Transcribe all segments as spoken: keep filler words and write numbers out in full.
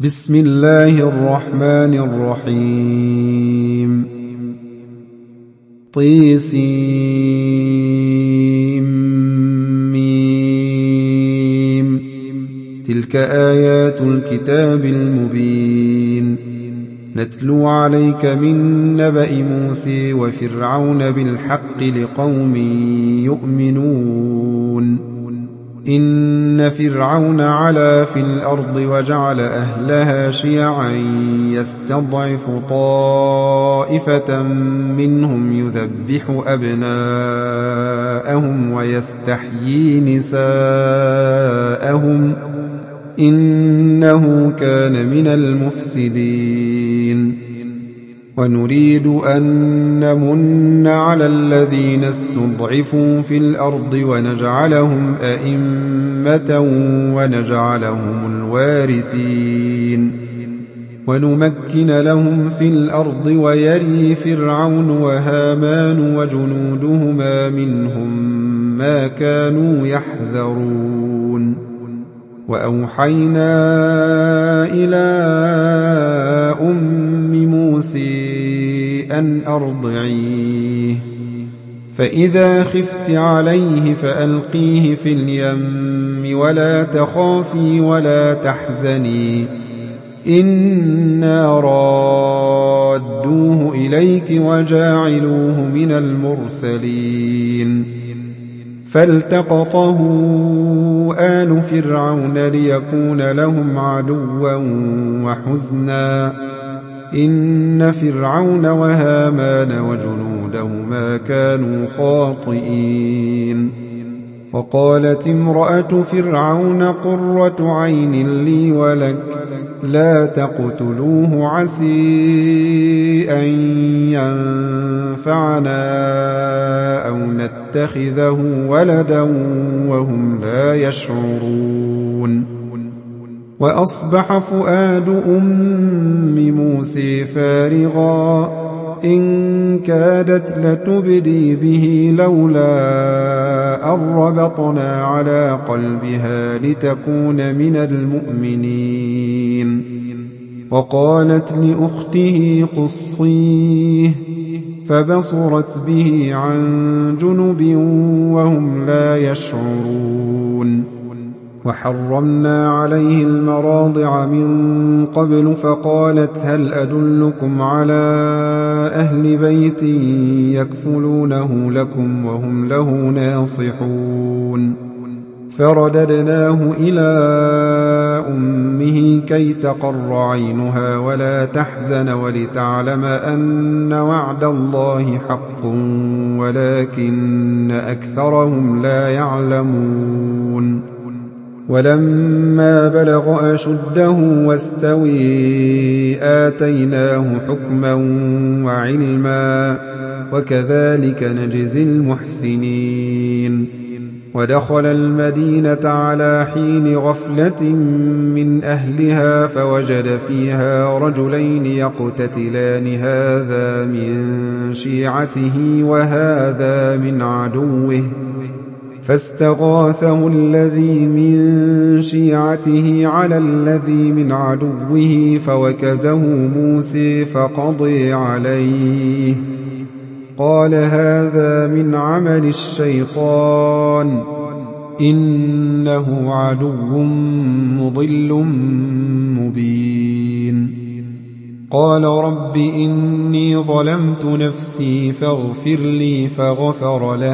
بسم الله الرحمن الرحيم طيسيم تلك آيات الكتاب المبين نتلو عليك من نبأ موسى وفرعون بالحق لقوم يؤمنون إن فرعون علا في الأرض وجعل أهلها شيعا يستضعف طائفة منهم يذبح أبناءهم ويستحيي نساءهم إنه كان من المفسدين ونريد أن نمن على الذين استضعفوا في الأرض ونجعلهم أئمة ونجعلهم الوارثين ونمكن لهم في الأرض ويري فرعون وهامان وجنودهما منهم ما كانوا يحذرون وأوحينا إلى أم موسى أن أرضعيه فإذا خفت عليه فألقيه في اليم ولا تخافي ولا تحزني إنا رادوه إليك وجاعلوه من المرسلين فالتقطه آل فرعون ليكون لهم عدوا وحزنا إن فرعون وهامان وجنودهما كانوا خاطئين وقالت امرأة فرعون قرة عين لي ولك لا تقتلوه عسى أن ينفعنا أو نتخذه ولدا وهم لا يشعرون وأصبح فؤاد أم موسى فارغا إن كادت لتبدي به لولا أن ربطنا على قلبها لتكون من المؤمنين وقالت لأخته قصيه فبصرت به عن جنب وهم لا يشعرون وحرمنا عليه المراضع من قبل فقالت هل أدلكم على أهل بيت يكفلونه لكم وهم له ناصحون فرددناه إلى أمه كي تقر عينها ولا تحزن ولتعلم أن وعد الله حق ولكن أكثرهم لا يعلمون ولما بلغ أشده واستوي آتيناه حكما وعلما وكذلك نجزي المحسنين ودخل المدينة على حين غفلة من أهلها فوجد فيها رجلين يقتتلان هذا من شيعته وهذا من عدوه فاستغاثه الذي من شيعته على الذي من عدوه فوكزه موسى فقضي عليه قال هذا من عمل الشيطان إنه عدو مضل مبين قال رب إني ظلمت نفسي فاغفر لي فغفر له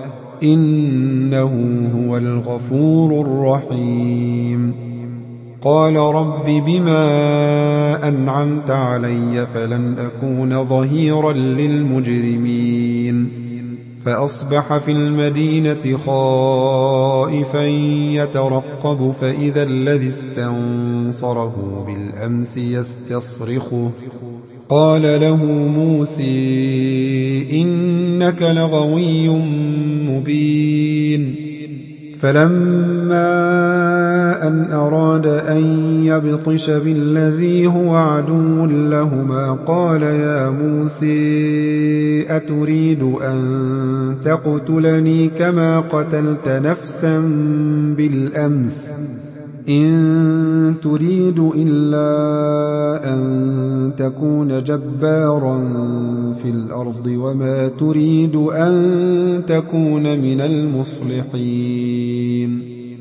إنه هو الغفور الرحيم قال رب بما أنعمت علي فلن أكون ظهيرا للمجرمين فأصبح في المدينة خائفا يترقب فإذا الذي استنصره بالأمس يستصرخه قال له موسى إنك لغوي مبين فلما أن أراد أن يبطش بالذي هو عدو لهما قال يا موسى أتريد أن تقتلني كما قتلت نفسا بالأمس إن تريد إلا أن تكون جبارا في الأرض وما تريد أن تكون من المصلحين.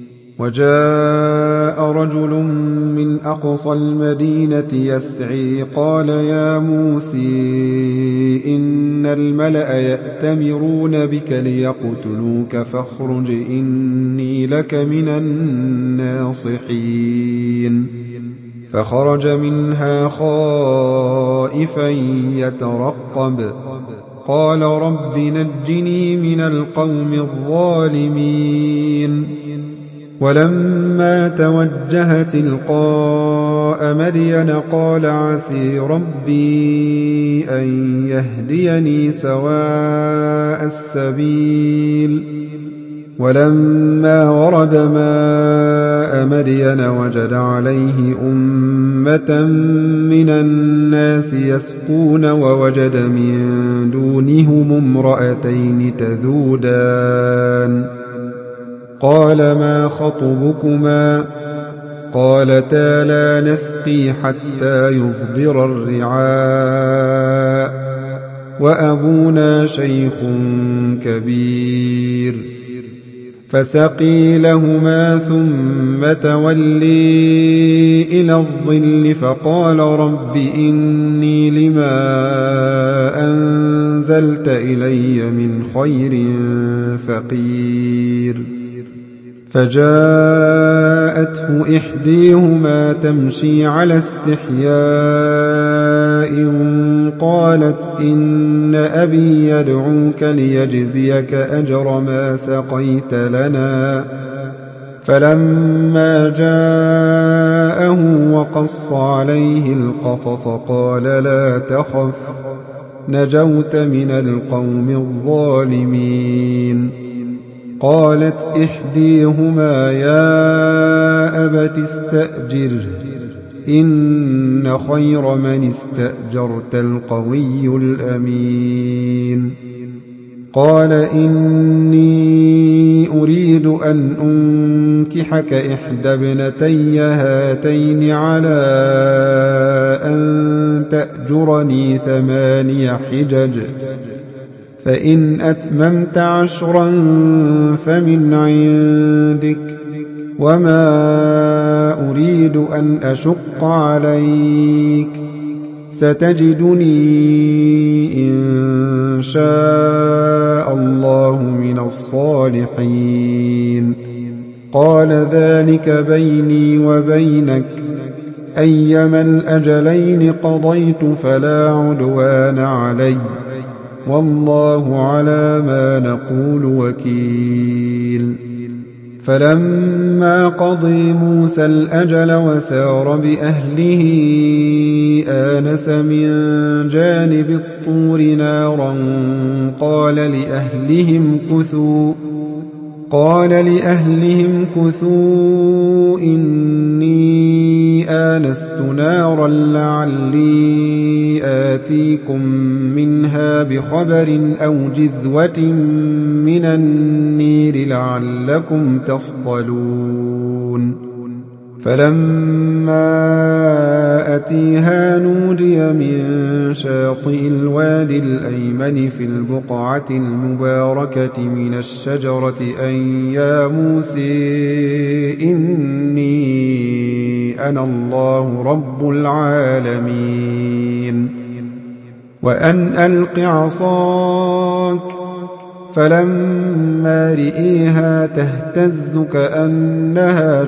وجاء رجل من أقصى المدينة يسعي قال يا موسى إن الملأ يأتمرون بك ليقتلوك فاخرج إني لك من الناصحين. فخرج منها خائفا يترقب قال رب نجني من القوم الظالمين. ولما توجه تلقاء مدين قال عسى ربي أن يهديني سواء السبيل. ولما ورد ماء مدين وجد عليه أمة من الناس يسقون ووجد من دونهم امرأتين تذودان قال ما خطبكما قالتا لا نسقي حتى يصدر الرعاء وأبونا شيخ كبير. فسقي لهما ثم تولي إلى الظل فقال رب إني لما أنزلت إلي من خير فقير. فجاءته إحديهما تمشي على استحياء قالت إن أبي يدعوك ليجزيك أجر ما سقيت لنا. فلما جاءه وقص عليه القصص قال لا تخف نجوت من القوم الظالمين. قالت إحديهما يا أبت استأجره إن خير من استأجرت القوي الأمين. قال إني أريد أن أنكحك إحدى ابنتي هاتين على أن تأجرني ثماني حجج فإن أتممت عشرا فمن عندك وما أريد أن أشق عليك ستجدني إن شاء الله من الصالحين. قال ذلك بيني وبينك أيما الأجلين قضيت فلا عدوان علي والله على ما نقول وكيل. فلما قضي موسى الأجل وسار بأهله آنس من جانب الطور نارا قال لأهلهم كثوا قال لأهلهم كثوا إني آنست نارا لعلي آتيكم منها بخبر أو جذوة من النير لعلكم تصطلون. فلما أتيها نودي من شاطئ الوادي الأيمن في البقعة المباركة من الشجرة أن يا موسى إني أنا الله رب العالمين وأن ألق عصاك. فلما رئيها تهتز كأنها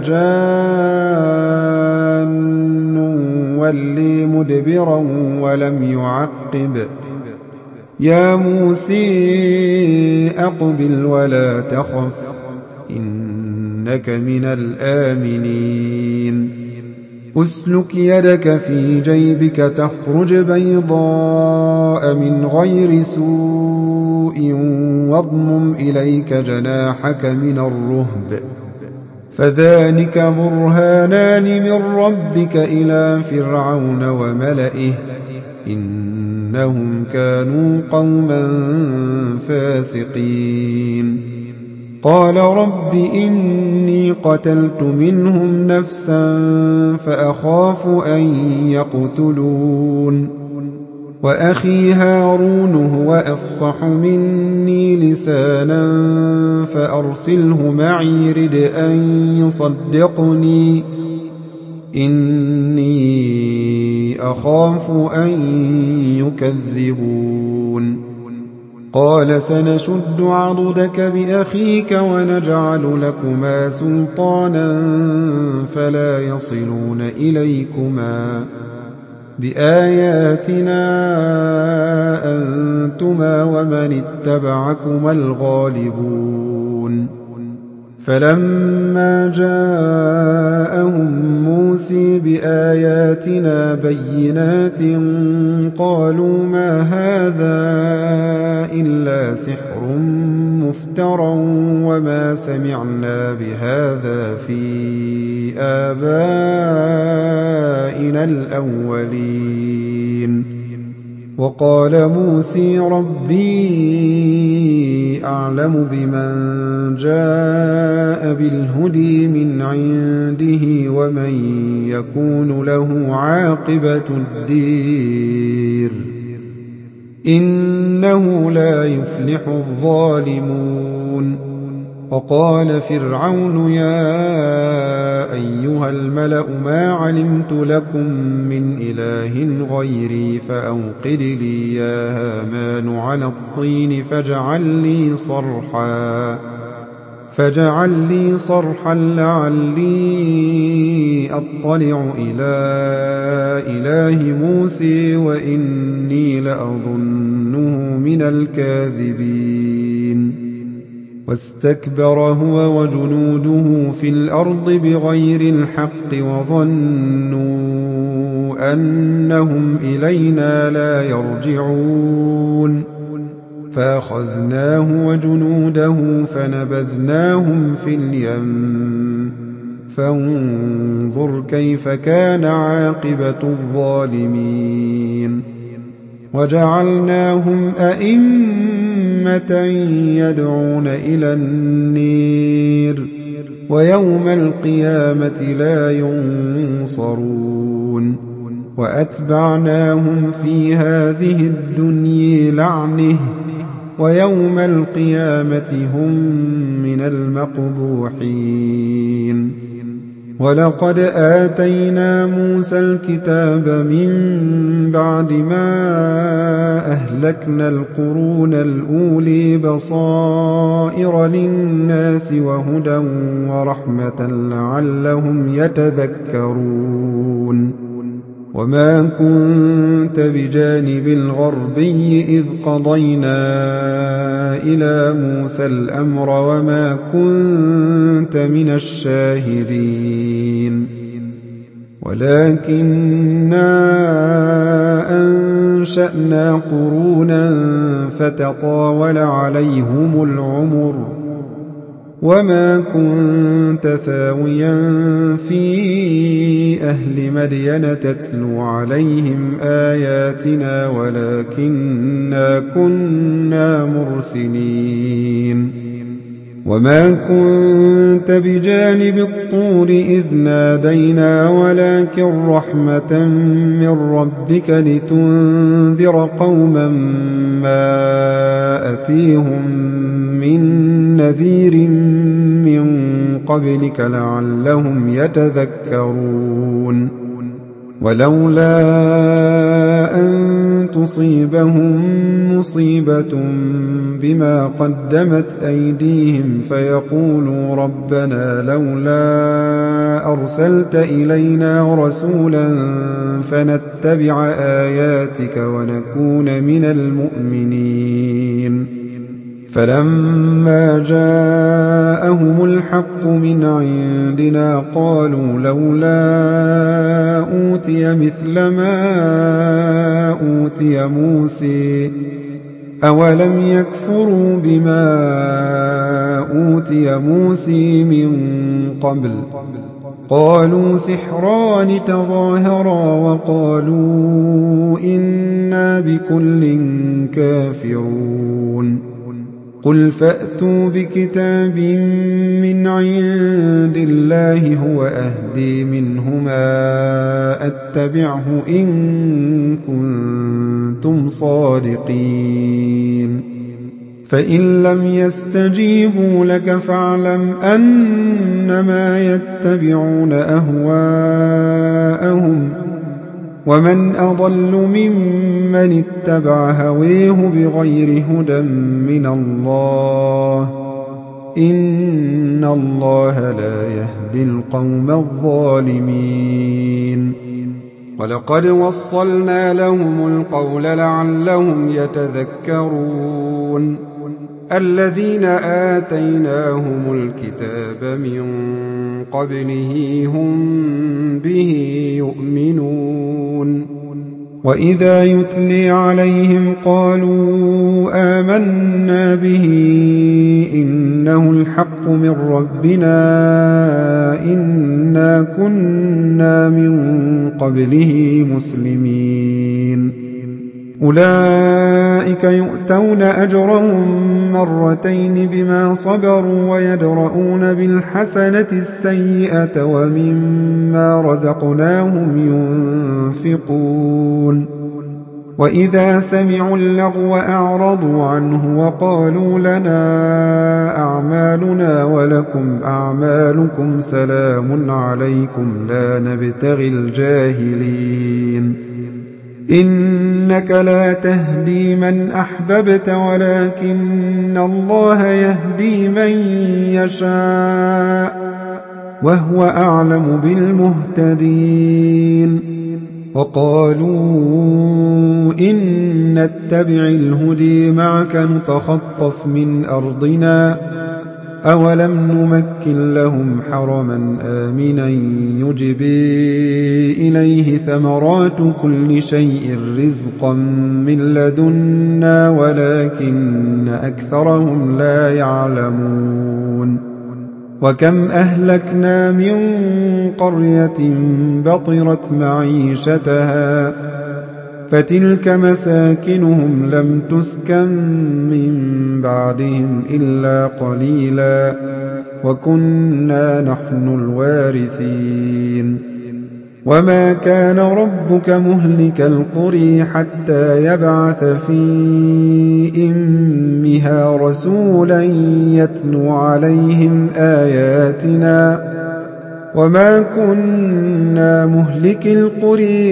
جان ولي مدبرا ولم يعقب يا موسى أقبل ولا تخف إنك من الآمنين. أسلك يدك في جيبك تخرج بيضاء من غير سوء واضمم إليك جناحك من الرهب فذلك برهانان من ربك إلى فرعون وملئه إنهم كانوا قوما فاسقين. قال رب إني قتلت منهم نفسا فأخاف أن يقتلون وأخي هارون هو أفصح مني لسانا فأرسله معي رد أن يصدقني إني أخاف أن يكذبون قال سنشد عضدك بأخيك ونجعل لكما سلطانا فلا يصلون إليكما بآياتنا أنتما ومن اتبعكما الغالبون فلما جاءهم موسى بآياتنا بينات قالوا ما هذا إلا سحر مفترى وما سمعنا بهذا في آبائنا الأولين وقال موسى ربي أعلم بمن جاء بالهدى من عنده ومن يكون له عاقبة الدير إنه لا يفلح الظالمون وقال فرعون يا أيها الملأ ما علمت لكم من إله غيري فأوقد لي يا هامان على الطين فاجعل لي صرحا فاجعل لي صرحا لعلي أطلع إلى إله موسى وإني لأظنه من الكاذبين واستكبر هو وجنوده في الأرض بغير الحق وظنوا أنهم إلينا لا يرجعون فأخذناه وجنوده فنبذناهم في اليم فانظر كيف كان عاقبة الظالمين وجعلناهم أئمة يدعون إلى النير ويوم القيامة لا ينصرون وأتبعناهم في هذه الدنيا لعنة ويوم القيامة هم من المقبوحين ولقد آتينا موسى الكتاب من بعد ما أهلكنا القرون الأولي بصائر للناس وهدى ورحمة لعلهم يتذكرون وما كنت بجانب الغربي إذ قضينا إلى موسى الأمر وما كنت من الشاهدين ولكننا أنشأنا قرونا فتطاول عليهم العمر وما كنت ثاويا في أهل مدين تتلو عليهم آياتنا ولكننا كنا مرسلين وما كنت بجانب الطور إذ نادينا ولكن رحمة من ربك لتنذر قوما ما أتيهم من نذير من قبلك لعلهم يتذكرون ولولا أن تصيبهم مصيبة بما قدمت أيديهم فيقولوا ربنا لولا أرسلت إلينا رسولا فنتبع آياتك ونكون من المؤمنين فلما جاءهم الحق من عندنا قالوا لولا أوتي مثل ما أوتي موسى أولم يكفروا بما أوتي موسى من قبل قالوا سحران تظاهرا وقالوا إنا بكل كافرون قل فأتوا بكتاب من عند الله هو أهدي منهما أتبعه إن كنتم صادقين فإن لم يستجيبوا لك فاعلم أنما يتبعون أهواءهم ومن أضل ممن اتبع هويه بغير هدى من الله إن الله لا يهدي القوم الظالمين ولقد وصلنا لهم القول لعلهم يتذكرون الذين آتيناهم الكتاب من قبله هم به يؤمنون وإذا يتلي عليهم قالوا آمنا به إنه الحق من ربنا إنا كنا من قبله مسلمين أولئك يؤتون أجرهم مرتين بما صبروا ويدرؤون بالحسنة السيئة ومما رزقناهم ينفقون وإذا سمعوا اللغو أعرضوا عنه وقالوا لنا أعمالنا ولكم أعمالكم سلام عليكم لا نبتغي الجاهلين إنك لا تهدي من أحببت ولكن الله يهدي من يشاء وهو أعلم بالمهتدين وقالوا إن نتبع الهدي معك نتخطف من أرضنا أولم نمكن لهم حرما آمنا يجبي إليه ثمرات كل شيء رزقا من لدنا ولكن أكثرهم لا يعلمون وكم أهلكنا من قرية بطرت معيشتها فتلك مساكنهم لم تسكن من بعدهم إلا قليلا وكنا نحن الوارثين وما كان ربك مهلك القرى حتى يبعث في أمها رسولا يتلو عليهم آياتنا وما كنا مهلك القرى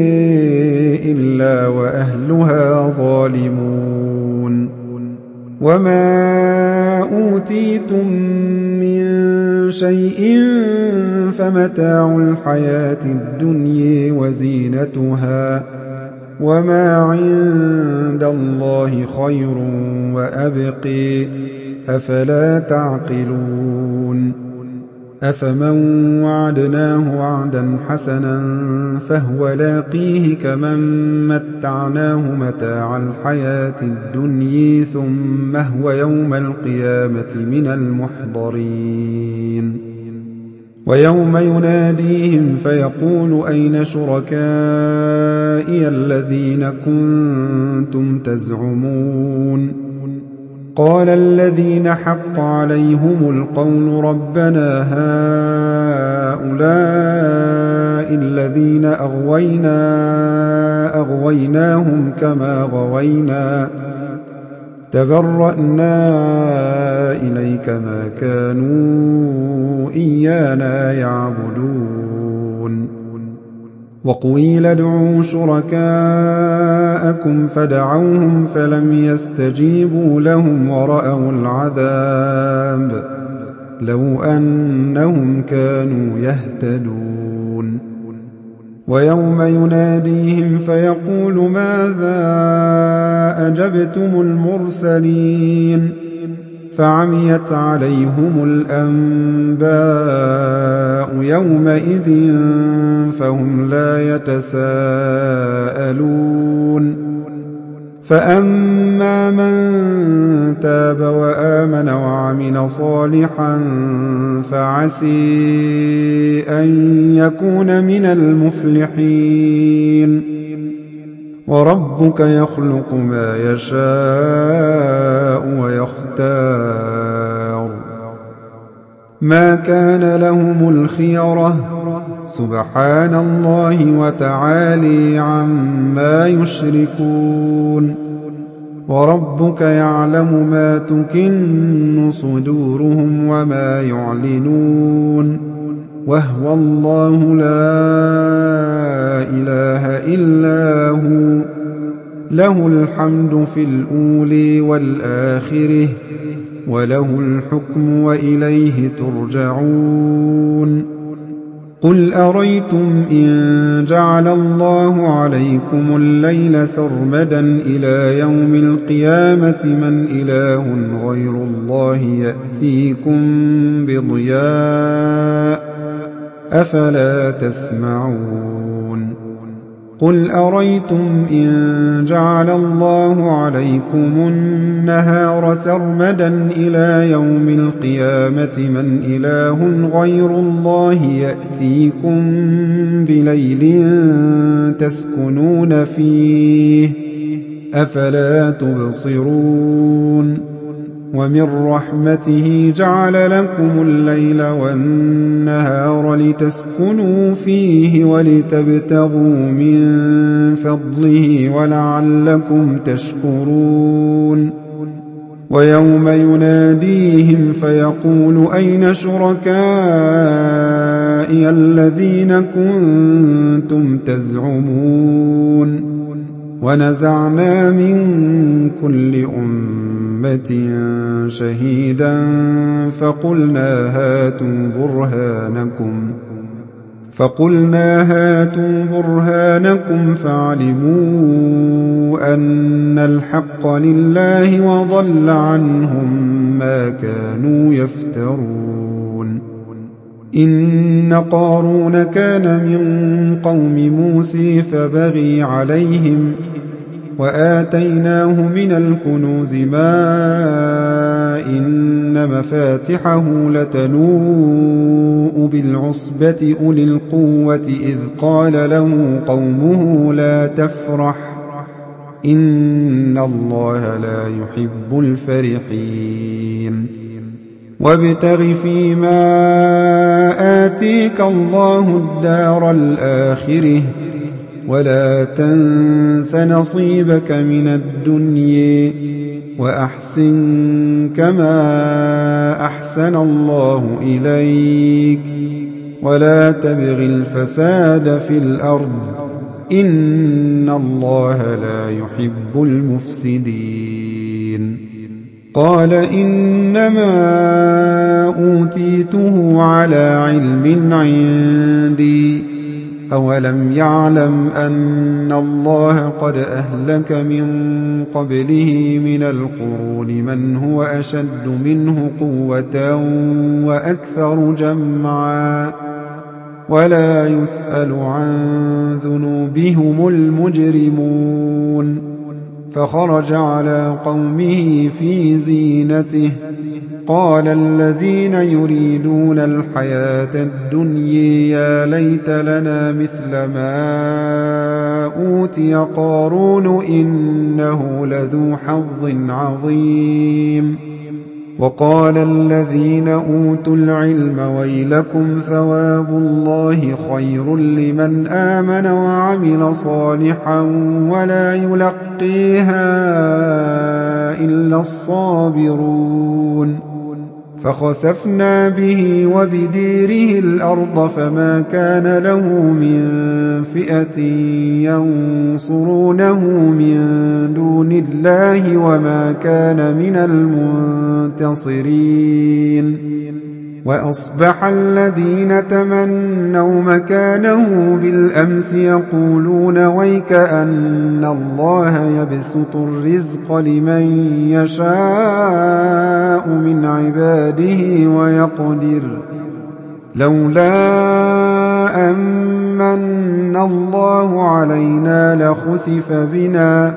إلا وأهلها ظالمون وما أوتيتم من شيء فمتاع الحياة الدنيا وزينتها وما عند الله خير وأبقي أفلا تعقلون أفمن وعدناه وعدا حسنا فهو لاقيه كمن متعناه متاع الحياة الدنيا ثم هو يوم القيامة من المحضرين ويوم يناديهم فيقول أين شركائي الذين كنتم تزعمون قال الذين حق عليهم القول ربنا هؤلاء الذين أغوينا أغويناهم كما غوينا تبرأنا إليك ما كانوا إيانا يعبدون وقيل ادعوا شركاءكم فدعوهم فلم يستجيبوا لهم ورأوا العذاب لو أنهم كانوا يهتدون ويوم يناديهم فيقول ماذا أجبتم المرسلين فعميت عليهم الأنباء يومئذ فهم لا يتساءلون فأما من تاب وآمن وعمل صالحا فعسي أن يكون من المفلحين وربك يخلق ما يشاء ويختار ما كان لهم الخيرة سبحان الله وتعالي عما يشركون وربك يعلم ما تكن صدورهم وما يعلنون وهو الله لا إله إلا هو له الحمد في الأولى والآخرة وله الحكم وإليه ترجعون قل أريتم إن جعل الله عليكم الليل سرمدا إلى يوم القيامة من إله غير الله يأتيكم بضياء أفلا تسمعون قل أريتم إن جعل الله عليكم النهار سرمدا إلى يوم القيامة من إله غير الله يأتيكم بليل تسكنون فيه أفلا تبصرون ومن رحمته جعل لكم الليل والنهار لتسكنوا فيه ولتبتغوا من فضله ولعلكم تشكرون ويوم يناديهم فيقول أين شركائي الذين كنتم تزعمون ونزعنا من كل أمة شهيدا فقلنا هاتوا برهانكم فقلنا هاتوا برهانكم فعلموا أن الحق لله وضل عنهم ما كانوا يفترون إن قارون كان من قوم موسى فبغي عليهم وآتيناه من الكنوز ما إن مفاتحه لتنوء بالعصبة أولي القوة إذ قال له قومه لا تفرح إن الله لا يحب الفرحين وابتغ فيما آتيك الله الدار الآخرة ولا تنس نصيبك من الدنيا وأحسن كما أحسن الله إليك ولا تبغ الفساد في الأرض إن الله لا يحب المفسدين قال إنما أوتيته على علم عندي أولم يعلم أن الله قد أهلك من قبله من القرون من هو أشد منه قوة وأكثر جمعا ولا يسأل عن ذنوبهم المجرمون فخرج على قومه في زينته قال الذين يريدون الحياة الدنيا يا ليت لنا مثل ما أوتي قارون إنه لذو حظ عظيم وقال الذين أوتوا العلم ويلكم ثواب الله خير لمن آمن وعمل صالحا ولا يلقيها إلا الصابرون فخسفنا به وبديره الأرض فما كان له من فئة ينصرونه من دون الله وما كان من المنتصرين وأصبح الذين تمنوا مكانه بالأمس يقولون ويك أن الله يبسط الرزق لمن يشاء من عباده ويقدر لولا أمن الله علينا لخسف بنا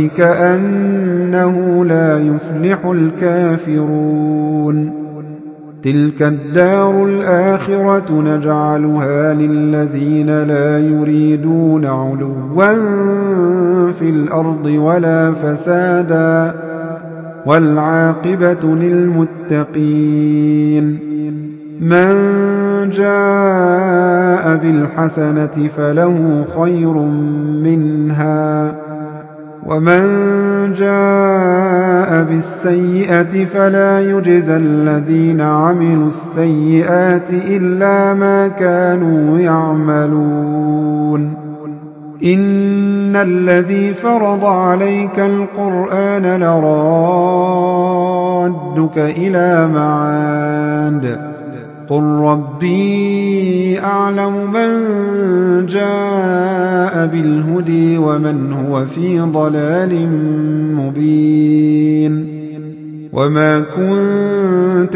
ويكأنه لا يفلح الكافرون تلك الدار الآخرة نجعلها للذين لا يريدون علوا في الأرض ولا فسادا والعاقبة للمتقين من جاء بالحسنة فله خير منها ومن جاء بالسيئة فلا يجزى الذين عملوا السيئات إلا ما كانوا يعملون إن الذي فرض عليك القرآن لرادك إلى معاد قل ربي أعلم من جاء بالهدي ومن هو في ضلال مبين وما كنت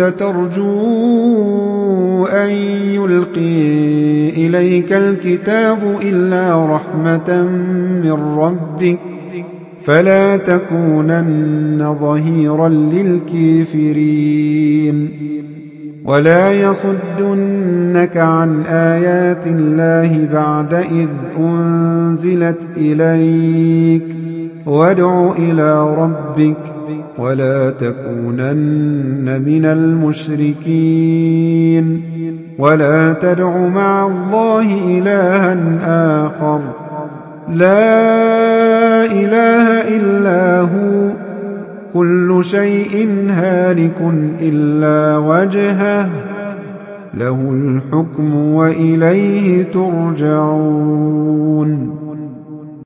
ترجو أن يلقي إليك الكتاب إلا رحمة من ربك فلا تكونن ظهيرا للكافرين ولا يصدنك عن آيات الله بعد إذ أنزلت إليك وادع إلى ربك ولا تكونن من المشركين ولا تدع مع الله إلها آخر لا إله إلا هو كل شيء هالك إلا وجهه له الحكم وإليه ترجعون